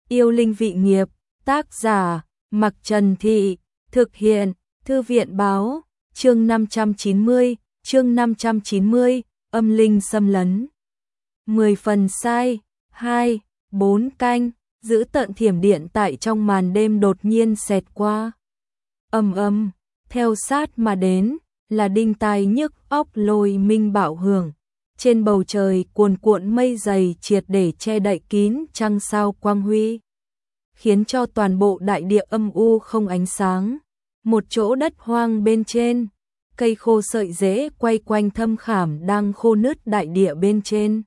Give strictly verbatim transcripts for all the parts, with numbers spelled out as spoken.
Yêu linh vị nghiệp, tác giả, Mặc Trần Thị, thực hiện, Thư viện báo, chương năm trăm chín mươi, chương năm trăm chín mươi, âm linh xâm lấn. mười phần sai, hai, bốn canh, giữ tận thiểm điện tại trong màn đêm đột nhiên xẹt qua. Ầm ầm, theo sát mà đến, là đinh tai nhức óc lôi minh bạo hưởng. Trên bầu trời cuồn cuộn mây dày triệt để che đậy kín trăng sao quang huy, khiến cho toàn bộ đại địa âm u không ánh sáng. Một chỗ đất hoang bên trên, cây khô sợi rễ quay quanh thâm khảm đang khô nứt đại địa bên trên.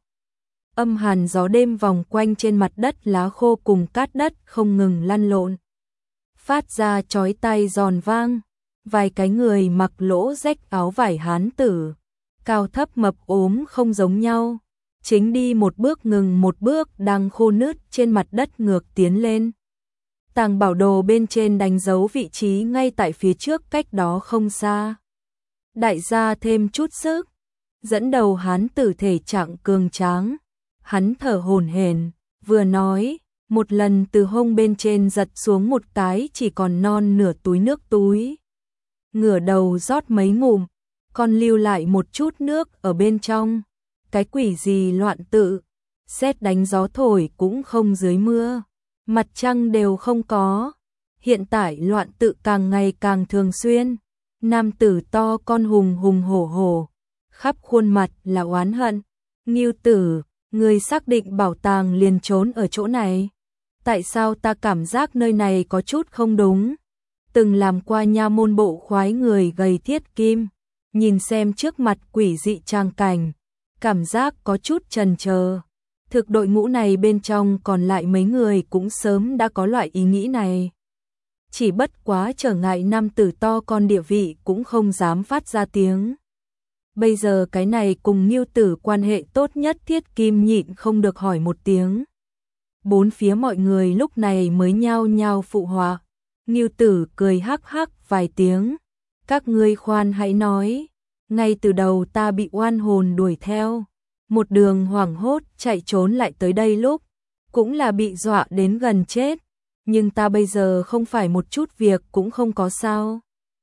Âm hàn gió đêm vòng quanh trên mặt đất lá khô cùng cát đất không ngừng lăn lộn, phát ra chói tai giòn vang. Vài cái người mặc lỗ rách áo vải hán tử, cao thấp mập ốm không giống nhau, chính đi một bước ngừng một bước đang khô nứt trên mặt đất ngược tiến lên. Tàng bảo đồ bên trên đánh dấu vị trí ngay tại phía trước cách đó không xa. Đại gia thêm chút sức, dẫn đầu hán tử thể trạng cường tráng, hắn thở hổn hển, vừa nói, một lần từ hông bên trên giật xuống một cái chỉ còn non nửa túi nước túi. Ngửa đầu rót mấy ngụm, còn lưu lại một chút nước ở bên trong. Cái quỷ gì loạn tự, sét đánh gió thổi cũng không dưới mưa, mặt trăng đều không có. Hiện tại loạn tự càng ngày càng thường xuyên. Nam tử to con hùng hùng hổ hổ, khắp khuôn mặt là oán hận. Ngưu tử, người xác định bảo tàng liền trốn ở chỗ này. Tại sao ta cảm giác nơi này có chút không đúng? Từng làm qua nha môn bộ khoái người gầy thiết kim, nhìn xem trước mặt quỷ dị trang cảnh, cảm giác có chút chần chờ. Thực đội ngũ này bên trong còn lại mấy người cũng sớm đã có loại ý nghĩ này. Chỉ bất quá trở ngại nam tử to con địa vị cũng không dám phát ra tiếng. Bây giờ cái này cùng Ngưu tử quan hệ tốt nhất thiết kim nhịn không được hỏi một tiếng. Bốn phía mọi người lúc này mới nhao nhao phụ họa. Ngưu tử cười hắc hắc vài tiếng. Các ngươi khoan hãy nói, ngay từ đầu ta bị oan hồn đuổi theo, một đường hoảng hốt chạy trốn lại tới đây lúc, cũng là bị dọa đến gần chết, nhưng ta bây giờ không phải một chút việc cũng không có sao.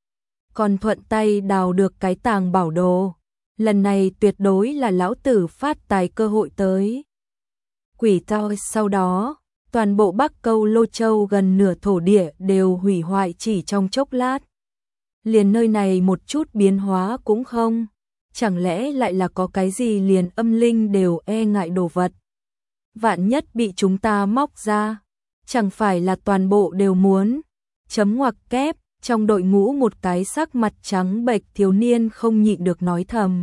Còn thuận tay đào được cái tàng bảo đồ, lần này tuyệt đối là lão tử phát tài cơ hội tới. Quỷ to sau đó, toàn bộ Bắc Câu Lô Châu gần nửa thổ địa đều hủy hoại chỉ trong chốc lát. Liền nơi này một chút biến hóa cũng không, chẳng lẽ lại là có cái gì liền âm linh đều e ngại đồ vật. Vạn nhất bị chúng ta móc ra, chẳng phải là toàn bộ đều muốn. Chấm ngoặc kép, trong đội ngũ một cái sắc mặt trắng bệch thiếu niên không nhịn được nói thầm.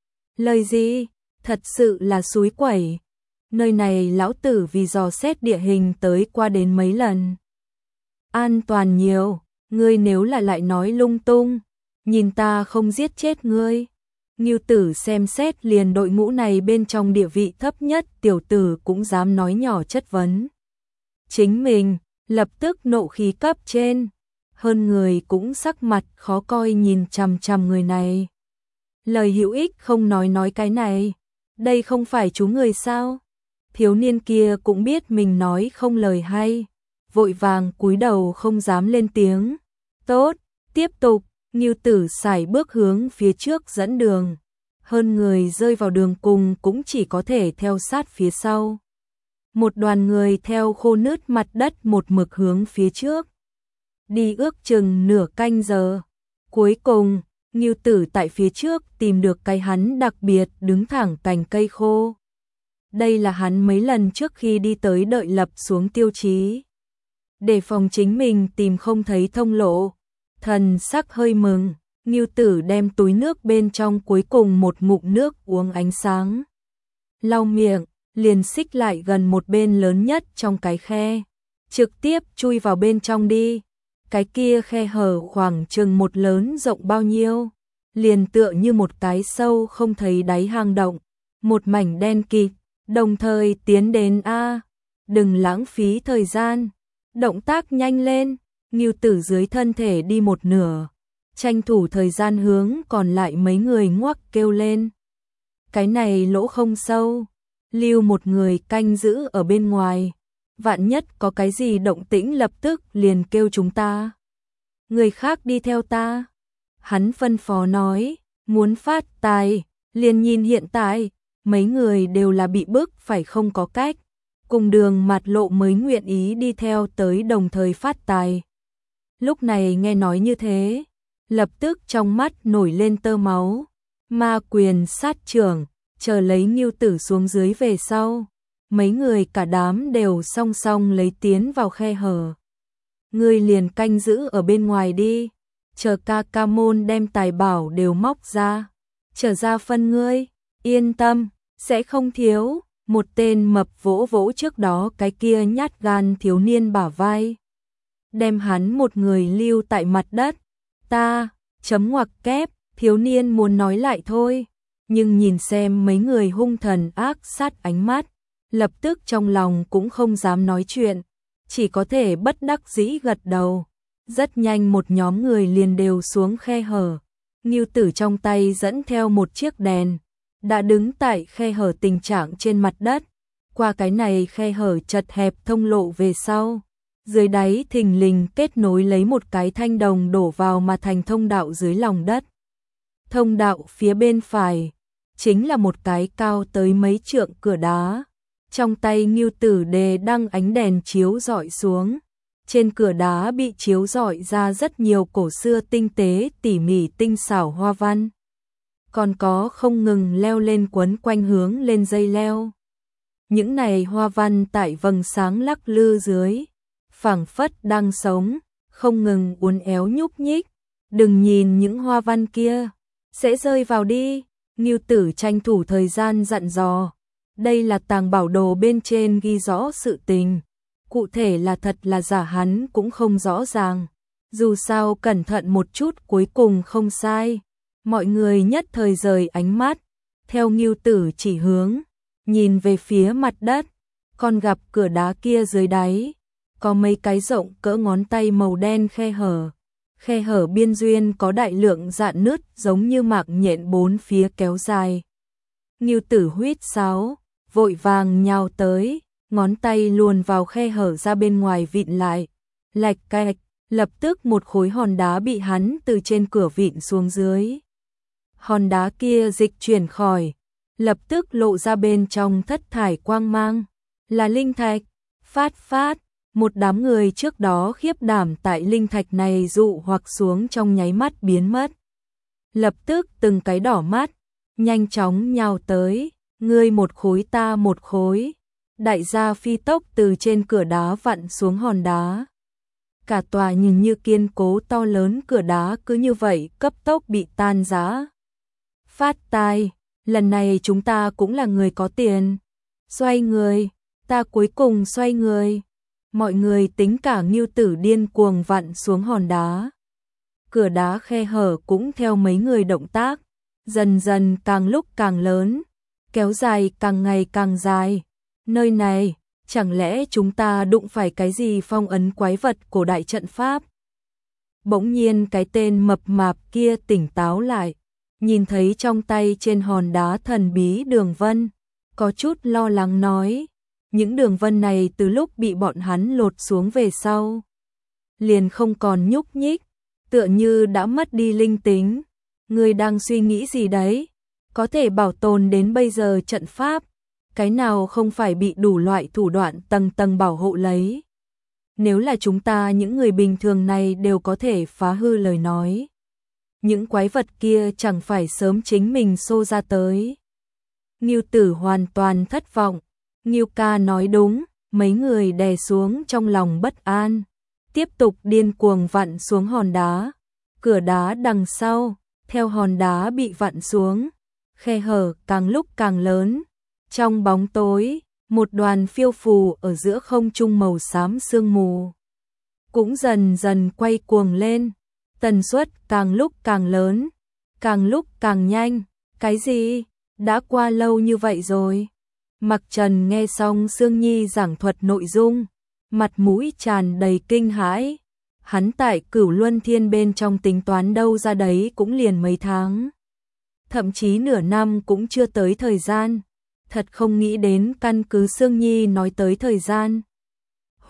Lời gì, thật sự là xúi quẩy. Nơi này lão tử vì dò xét địa hình tới qua đến mấy lần. An toàn nhiều, ngươi nếu là lại nói lung tung, nhìn ta không giết chết ngươi. Ngưu tử xem xét liền đội ngũ này bên trong địa vị thấp nhất tiểu tử cũng dám nói nhỏ chất vấn. Chính mình, lập tức nộ khí cấp trên, hơn người cũng sắc mặt khó coi nhìn chằm chằm người này. Lời hữu ích không nói nói cái này, đây không phải chú người sao? Thiếu niên kia cũng biết mình nói không lời hay, vội vàng cúi đầu không dám lên tiếng. Tốt, tiếp tục, Ngưu tử sải bước hướng phía trước dẫn đường, hơn người rơi vào đường cùng cũng chỉ có thể theo sát phía sau. Một đoàn người theo khô nứt mặt đất một mực hướng phía trước. Đi ước chừng nửa canh giờ. Cuối cùng, Ngưu tử tại phía trước tìm được cái hắn đặc biệt đứng thẳng cành cây khô. Đây là hắn mấy lần trước khi đi tới đợi lập xuống tiêu chí. Để phòng chính mình tìm không thấy thông lộ, thần sắc hơi mừng, Ngưu tử đem túi nước bên trong cuối cùng một ngụm nước uống ánh sáng. Lau miệng, liền xích lại gần một bên lớn nhất trong cái khe, trực tiếp chui vào bên trong đi. Cái kia khe hở khoảng chừng một lớn rộng bao nhiêu, liền tựa như một cái sâu không thấy đáy hang động, một mảnh đen kịt, đồng thời tiến đến a, đừng lãng phí thời gian, động tác nhanh lên. Ngưu tử dưới thân thể đi một nửa, tranh thủ thời gian hướng còn lại mấy người ngoắc kêu lên. Cái này lỗ không sâu, lưu một người canh giữ ở bên ngoài, vạn nhất có cái gì động tĩnh lập tức liền kêu chúng ta. Người khác đi theo ta. Hắn phân phó nói, muốn phát tài, liền nhìn hiện tại, mấy người đều là bị bức phải không có cách. Cùng Đường Mạt Lộ mới nguyện ý đi theo tới đồng thời phát tài. Lúc này nghe nói như thế, lập tức trong mắt nổi lên tơ máu. Ma quyền sát trưởng, chờ lấy Ngưu Tử xuống dưới về sau. Mấy người cả đám đều song song lấy tiến vào khe hở. Ngươi liền canh giữ ở bên ngoài đi, chờ ca ca môn đem tài bảo đều móc ra, trở ra phân ngươi, yên tâm, sẽ không thiếu. Một tên mập vỗ vỗ trước đó cái kia nhát gan thiếu niên bả vai, đem hắn một người lưu tại mặt đất. Ta, chấm ngoặc kép, thiếu niên muốn nói lại thôi, nhưng nhìn xem mấy người hung thần ác sát ánh mắt, lập tức trong lòng cũng không dám nói chuyện, chỉ có thể bất đắc dĩ gật đầu. Rất nhanh một nhóm người liền đều xuống khe hở. Ngưu Tử trong tay dẫn theo một chiếc đèn, đã đứng tại khe hở tình trạng trên mặt đất. Qua cái này khe hở chật hẹp thông lộ về sau, dưới đáy thình lình kết nối lấy một cái thanh đồng đổ vào mà thành thông đạo dưới lòng đất. Thông đạo phía bên phải chính là một cái cao tới mấy trượng cửa đá. Trong tay Ngưu Tử đề đăng ánh đèn chiếu rọi xuống. Trên cửa đá bị chiếu rọi ra rất nhiều cổ xưa tinh tế tỉ mỉ tinh xảo hoa văn. Còn có không ngừng leo lên quấn quanh hướng lên dây leo. Những này hoa văn tại vầng sáng lắc lư dưới, phảng phất đang sống, không ngừng uốn éo nhúc nhích. Đừng nhìn những hoa văn kia, sẽ rơi vào đi. Ngưu Tử tranh thủ thời gian dặn dò. Đây là tàng bảo đồ bên trên ghi rõ sự tình. Cụ thể là thật là giả hắn cũng không rõ ràng. Dù sao cẩn thận một chút cuối cùng không sai. Mọi người nhất thời rời ánh mắt, theo Ngưu Tử chỉ hướng, nhìn về phía mặt đất, còn gặp cửa đá kia dưới đáy, có mấy cái rộng cỡ ngón tay màu đen khe hở. Khe hở biên duyên có đại lượng rạn nứt giống như mạc nhện bốn phía kéo dài. Ngưu Tử huýt sáo, vội vàng nhào tới, ngón tay luồn vào khe hở ra bên ngoài vịn lại. Lạch cạch, lập tức một khối hòn đá bị hắn từ trên cửa vịn xuống dưới. Hòn đá kia dịch chuyển khỏi, lập tức lộ ra bên trong thất thải quang mang, là linh thạch. Phát phát, một đám người trước đó khiếp đảm tại linh thạch này dụ hoặc xuống trong nháy mắt biến mất. Lập tức từng cái đỏ mắt, nhanh chóng nhào tới, ngươi một khối ta một khối. Đại gia phi tốc từ trên cửa đá vặn xuống hòn đá. Cả tòa nhìn như kiên cố to lớn cửa đá cứ như vậy cấp tốc bị tan rã. Phát tài, lần này chúng ta cũng là người có tiền. Xoay người, ta cuối cùng xoay người. Mọi người tính cả Ngưu Tử điên cuồng vặn xuống hòn đá. Cửa đá khe hở cũng theo mấy người động tác, dần dần càng lúc càng lớn, kéo dài càng ngày càng dài. Nơi này, chẳng lẽ chúng ta đụng phải cái gì phong ấn quái vật cổ đại trận pháp? Bỗng nhiên cái tên mập mạp kia tỉnh táo lại, nhìn thấy trong tay trên hòn đá thần bí đường vân, có chút lo lắng nói, những đường vân này từ lúc bị bọn hắn lột xuống về sau, liền không còn nhúc nhích, tựa như đã mất đi linh tính. Ngươi đang suy nghĩ gì đấy? Có thể bảo tồn đến bây giờ trận pháp, cái nào không phải bị đủ loại thủ đoạn tầng tầng bảo hộ lấy. Nếu là chúng ta những người bình thường này đều có thể phá hư lời nói, những quái vật kia chẳng phải sớm chính mình xô ra tới. Ngưu Tử hoàn toàn thất vọng. Ngưu ca nói đúng, mấy người đè xuống trong lòng bất an, tiếp tục điên cuồng vặn xuống hòn đá. Cửa đá đằng sau, theo hòn đá bị vặn xuống, khe hở càng lúc càng lớn. Trong bóng tối, một đoàn phiêu phù ở giữa không trung màu xám sương mù cũng dần dần quay cuồng lên, tần suất càng lúc càng lớn, càng lúc càng nhanh. Cái gì? Đã qua lâu như vậy rồi? Mặc Trần nghe xong Sương Nhi giảng thuật nội dung, mặt mũi tràn đầy kinh hãi. Hắn tại Cửu Luân Thiên bên trong tính toán đâu ra đấy cũng liền mấy tháng, thậm chí nửa năm cũng chưa tới thời gian. Thật không nghĩ đến căn cứ Sương Nhi nói tới thời gian,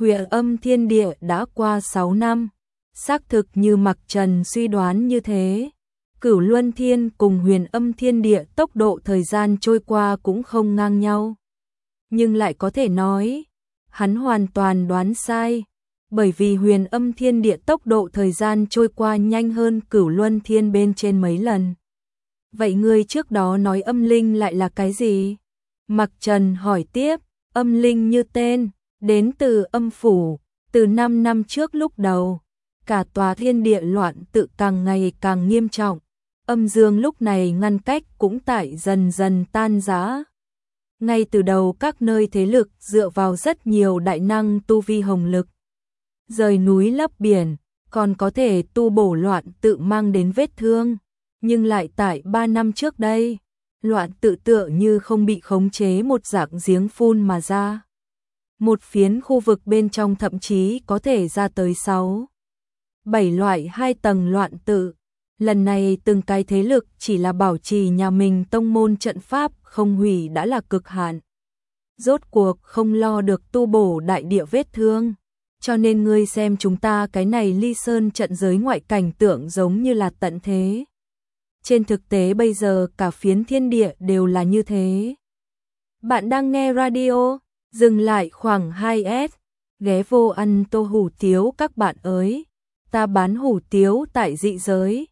Huyền Âm Thiên Địa đã qua sáu năm, xác thực như Mặc Trần suy đoán như thế. Cửu Luân Thiên cùng Huyền Âm Thiên Địa tốc độ thời gian trôi qua cũng không ngang nhau. Nhưng lại có thể nói, hắn hoàn toàn đoán sai, bởi vì Huyền Âm Thiên Địa tốc độ thời gian trôi qua nhanh hơn Cửu Luân Thiên bên trên mấy lần. Vậy ngươi trước đó nói âm linh lại là cái gì? Mặc Trần hỏi tiếp, âm linh như tên, đến từ âm phủ, từ năm năm trước lúc đầu. Cả tòa thiên địa loạn tự càng ngày càng nghiêm trọng, âm dương lúc này ngăn cách cũng tại dần dần tan rã. Ngay từ đầu các nơi thế lực dựa vào rất nhiều đại năng tu vi hồng lực, rời núi lấp biển, còn có thể tu bổ loạn tự mang đến vết thương. Nhưng lại tại ba năm trước đây, loạn tự tựa như không bị khống chế một dạng giếng phun mà ra. Một phiến khu vực bên trong thậm chí có thể ra tới sáu, bảy loại hai tầng loạn tự. Lần này từng cái thế lực chỉ là bảo trì nhà mình tông môn trận pháp không hủy đã là cực hạn. Rốt cuộc không lo được tu bổ đại địa vết thương. Cho nên ngươi xem chúng ta cái này Ly Sơn trận giới ngoại cảnh tượng giống như là tận thế. Trên thực tế bây giờ cả phiến thiên địa đều là như thế. Bạn đang nghe radio, dừng lại khoảng hai S, ghé vô ăn tô hủ tiếu các bạn ơi. Ta bán hủ tiếu tại dị giới,